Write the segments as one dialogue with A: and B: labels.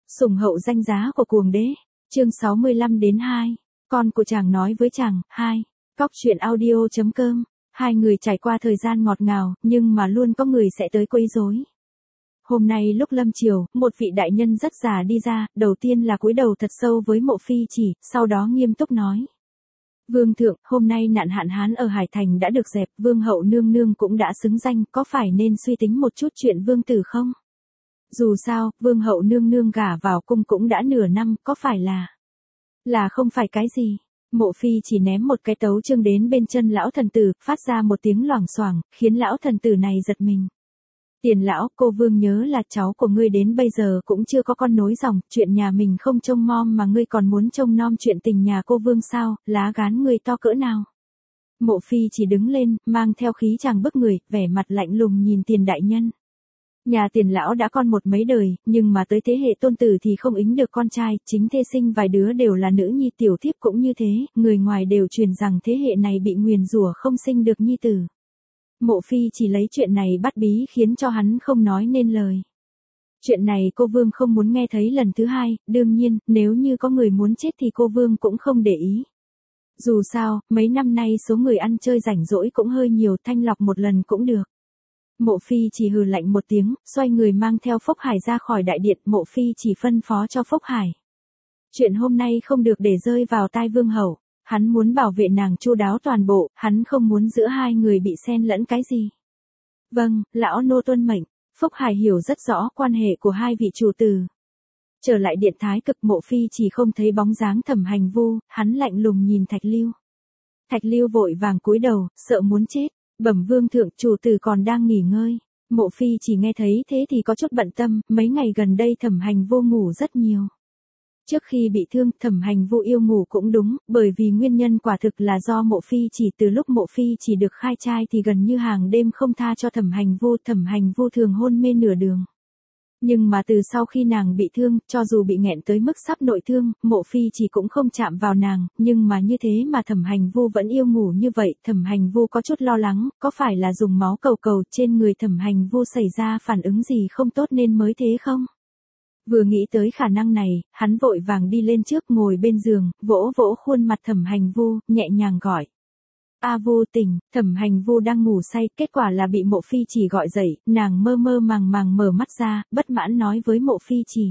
A: Sủng hậu danh giá của cuồng đế. Chương 65-2. Con của chàng nói với chàng. 2. Cóc truyện audio.com. Hai người trải qua thời gian ngọt ngào, nhưng mà luôn có người sẽ tới quấy rối. Hôm nay lúc lâm chiều, một vị đại nhân rất già đi ra, đầu tiên là cúi đầu thật sâu với Mộ Phi Chỉ, sau đó nghiêm túc nói. Vương thượng, hôm nay nạn hạn hán ở Hải Thành đã được dẹp, vương hậu nương nương cũng đã xứng danh, có phải nên suy tính một chút chuyện vương tử không? Dù sao, vương hậu nương nương gả vào cung cũng đã nửa năm, có phải là không phải cái gì? Mộ Phi chỉ ném một cái tấu chương đến bên chân lão thần tử, phát ra một tiếng loảng xoảng, khiến lão thần tử này giật mình. Tiền lão, cô vương nhớ là cháu của ngươi đến bây giờ cũng chưa có con nối dòng, chuyện nhà mình không trông nom mà ngươi còn muốn trông nom chuyện tình nhà cô vương sao, lá gán ngươi to cỡ nào? Mộ Phi chỉ đứng lên, mang theo khí chàng bức người, vẻ mặt lạnh lùng nhìn Tiền đại nhân. Nhà Tiền lão đã con một mấy đời, nhưng mà tới thế hệ tôn tử thì không ính được con trai, chính thê sinh vài đứa đều là nữ nhi, tiểu thiếp cũng như thế, người ngoài đều truyền rằng thế hệ này bị nguyền rủa không sinh được nhi tử. Mộ Phi chỉ lấy chuyện này bắt bí khiến cho hắn không nói nên lời. Chuyện này cô vương không muốn nghe thấy lần thứ hai, đương nhiên, nếu như có người muốn chết thì cô vương cũng không để ý. Dù sao, mấy năm nay số người ăn chơi rảnh rỗi cũng hơi nhiều, thanh lọc một lần cũng được. Mộ Phi chỉ hừ lạnh một tiếng, xoay người mang theo Phúc Hải ra khỏi đại điện, Mộ Phi chỉ phân phó cho Phúc Hải. Chuyện hôm nay không được để rơi vào tai vương hậu, hắn muốn bảo vệ nàng chu đáo toàn bộ, hắn không muốn giữa hai người bị xen lẫn cái gì. Vâng, lão nô tuân mệnh. Phúc Hải hiểu rất rõ quan hệ của hai vị chủ tử. Trở lại điện Thái Cực, Mộ Phi chỉ không thấy bóng dáng Thẩm Hành Vu, hắn lạnh lùng nhìn Thạch Lưu. Thạch Lưu vội vàng cúi đầu, sợ muốn chết. Bẩm vương thượng, chủ tử còn đang nghỉ ngơi. Mộ Phi chỉ nghe thấy thế thì có chút bận tâm, mấy ngày gần đây Thẩm Hành Vu ngủ rất nhiều. Trước khi bị thương, Thẩm Hành Vu yêu ngủ cũng đúng, bởi vì nguyên nhân quả thực là do Mộ Phi chỉ. Từ lúc Mộ Phi chỉ được khai trai thì gần như hàng đêm không tha cho Thẩm Hành Vu thường hôn mê nửa đường. Nhưng mà từ sau khi nàng bị thương, cho dù bị nghẹn tới mức sắp nội thương, Mộ Phi chỉ cũng không chạm vào nàng, nhưng mà như thế mà Thẩm Hành Vu vẫn yêu ngủ như vậy. Thẩm Hành Vu có chút lo lắng, có phải là dùng máu cầu trên người Thẩm Hành Vu xảy ra phản ứng gì không tốt nên mới thế không? Vừa nghĩ tới khả năng này, hắn vội vàng đi lên trước, ngồi bên giường, vỗ vỗ khuôn mặt Thẩm Hành Vu, nhẹ nhàng gọi. A Vu tỉnh. Thẩm Hành Vu đang ngủ say, kết quả là bị Mộ Phi chỉ gọi dậy, nàng mơ mơ màng màng mở mắt ra, bất mãn nói với Mộ Phi chỉ.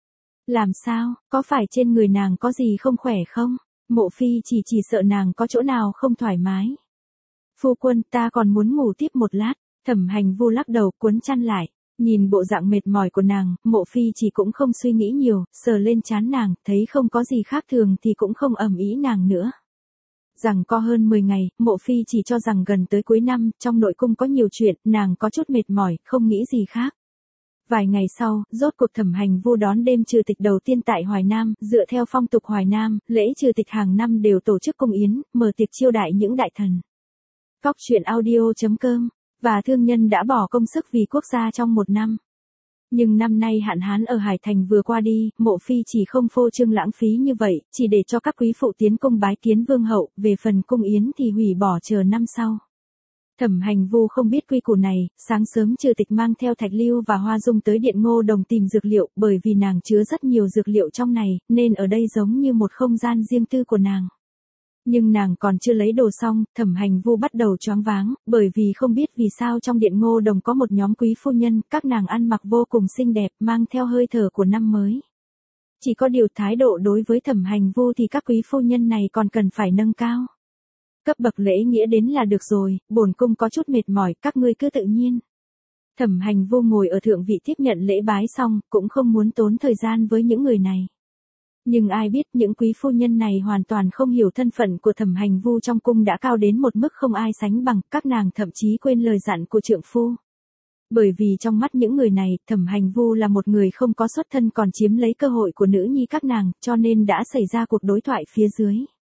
A: Làm sao, có phải trên người nàng có gì không khỏe không? Mộ Phi chỉ sợ nàng có chỗ nào không thoải mái. Phu quân, ta còn muốn ngủ tiếp một lát. Thẩm Hành Vu lắc đầu, cuốn chăn lại. Nhìn bộ dạng mệt mỏi của nàng, Mộ Phi chỉ cũng không suy nghĩ nhiều, sờ lên trán nàng, thấy không có gì khác thường thì cũng không ầm ĩ nàng nữa. Rằng có hơn 10 ngày, Mộ Phi chỉ cho rằng gần tới cuối năm, trong nội cung có nhiều chuyện, nàng có chút mệt mỏi, không nghĩ gì khác. Vài ngày sau, rốt cuộc Thẩm Hành Vu đón đêm trừ tịch đầu tiên tại Hoài Nam, dựa theo phong tục Hoài Nam, lễ trừ tịch hàng năm đều tổ chức cung yến, mở tiệc chiêu đãi những đại thần. Cóc truyện audio.com. Và thương nhân đã bỏ công sức vì quốc gia trong một năm. Nhưng năm nay hạn hán ở Hải Thành vừa qua đi, Mộ Phi chỉ không phô trương lãng phí như vậy, chỉ để cho các quý phụ tiến cung bái kiến vương hậu, về phần cung yến thì hủy bỏ chờ năm sau. Thẩm Hành Vu không biết quy củ này, sáng sớm trừ tịch mang theo Thạch Lưu và Hoa Dung tới điện Ngô Đồng tìm dược liệu, bởi vì nàng chứa rất nhiều dược liệu trong này, nên ở đây giống như một không gian riêng tư của nàng. Nhưng nàng còn chưa lấy đồ xong, Thẩm Hành Vu bắt đầu choáng váng, bởi vì không biết vì sao trong điện Ngô Đồng có một nhóm quý phu nhân, các nàng ăn mặc vô cùng xinh đẹp, mang theo hơi thở của năm mới. Chỉ có điều thái độ đối với Thẩm Hành Vu thì các quý phu nhân này còn cần phải nâng cao. Cấp bậc lễ nghĩa đến là được rồi, bổn cung có chút mệt mỏi, các ngươi cứ tự nhiên. Thẩm Hành Vu ngồi ở thượng vị tiếp nhận lễ bái xong, cũng không muốn tốn thời gian với những người này. Nhưng ai biết những quý phu nhân này hoàn toàn không hiểu thân phận của Thẩm Hành Vu trong cung đã cao đến một mức không ai sánh bằng, các nàng thậm chí quên lời dặn của trượng phu. Bởi vì trong mắt những người này, Thẩm Hành Vu là một người không có xuất thân còn chiếm lấy cơ hội của nữ nhi các nàng, cho nên đã xảy ra cuộc đối thoại phía dưới.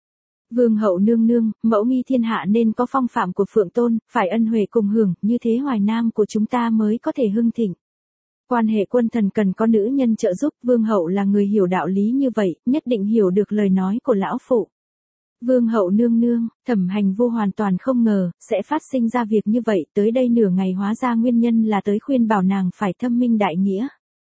A: Vương hậu nương nương, mẫu nghi thiên hạ nên có phong phạm của Phượng Tôn, phải ân huệ cùng hưởng, như thế Hoài Nam của chúng ta mới có thể hưng thịnh. Quan hệ quân thần cần có nữ nhân trợ giúp, vương hậu là người hiểu đạo lý như vậy, nhất định hiểu được lời nói của lão phụ. Vương hậu nương nương, Thẩm Hành Vu hoàn toàn không ngờ, sẽ phát sinh ra việc như vậy, tới đây nửa ngày hóa ra nguyên nhân là tới khuyên bảo nàng phải thâm minh đại nghĩa.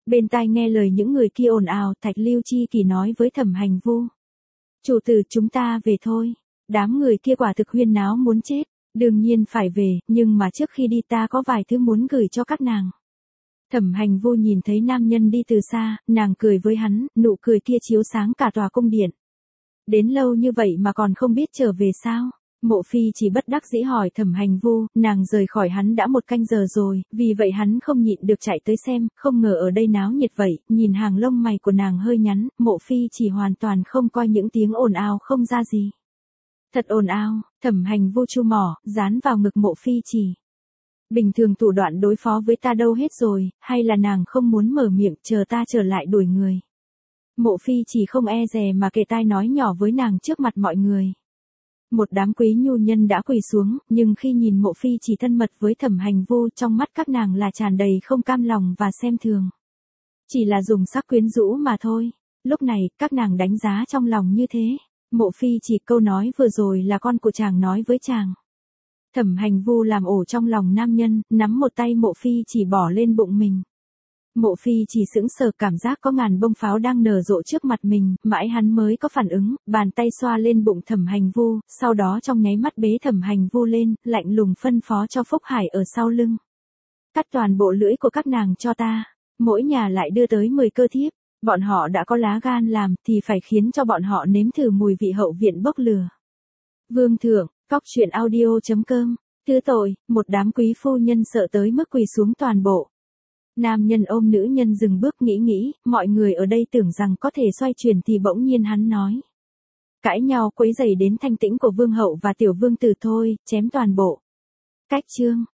A: Bên tai nghe lời những người kia ồn ào, Thạch Lưu Chi Kỳ nói với Thẩm Hành Vu. Chủ tử, chúng ta về thôi. Đám người kia quả thực huyên náo muốn chết. Đương nhiên phải về, nhưng mà trước khi đi ta có vài thứ muốn gửi cho các nàng. Thẩm Hành Vu nhìn thấy nam nhân đi từ xa, nàng cười với hắn, nụ cười kia chiếu sáng cả tòa cung điện. Đến lâu như vậy mà còn không biết trở về sao? Mộ Phi chỉ bất đắc dĩ hỏi Thẩm Hành Vu, nàng rời khỏi hắn đã 1 canh giờ rồi, vì vậy hắn không nhịn được chạy tới xem, không ngờ ở đây náo nhiệt vậy, nhìn hàng lông mày của nàng hơi nhắn, Mộ Phi chỉ hoàn toàn không coi những tiếng ồn ào không ra gì. Thật ồn ào, Thẩm Hành Vu chu mỏ, dán vào ngực Mộ Phi chỉ. Bình thường thủ đoạn đối phó với ta đâu hết rồi, hay là nàng không muốn mở miệng, chờ ta trở lại đuổi người. Mộ Phi chỉ không e dè mà kề tai nói nhỏ với nàng trước mặt mọi người. Một đám quý nhu nhân đã quỳ xuống, nhưng khi nhìn Mộ Phi chỉ thân mật với Thẩm Hành Vu, trong mắt các nàng là tràn đầy không cam lòng và xem thường. Chỉ là dùng sắc quyến rũ mà thôi. Lúc này, các nàng đánh giá trong lòng như thế. Mộ Phi chỉ câu nói vừa rồi là con của chàng nói với chàng. Thẩm Hành Vu làm ổ trong lòng nam nhân, nắm một tay Mộ Phi chỉ bỏ lên bụng mình. Mộ Phi chỉ sững sờ, cảm giác có ngàn bông pháo đang nở rộ trước mặt mình, mãi hắn mới có phản ứng, bàn tay xoa lên bụng Thẩm Hành Vu, sau đó trong nháy mắt bế Thẩm Hành Vu lên, lạnh lùng phân phó cho Phúc Hải ở sau lưng. Cắt toàn bộ lưỡi của các nàng cho ta, mỗi nhà lại đưa tới 10 cơ thiếp, bọn họ đã có lá gan làm thì phải khiến cho bọn họ nếm thử mùi vị hậu viện bốc lửa. Vương thượng, Coctruyện.audio.com, thứ tội, một đám quý phu nhân sợ tới mức quỳ xuống toàn bộ. Nam nhân ôm nữ nhân dừng bước nghĩ, mọi người ở đây tưởng rằng có thể xoay chuyển thì bỗng nhiên hắn nói. Cãi nhau quấy rầy đến thanh tĩnh của vương hậu và tiểu vương tử thôi, chém toàn bộ. Cách chương.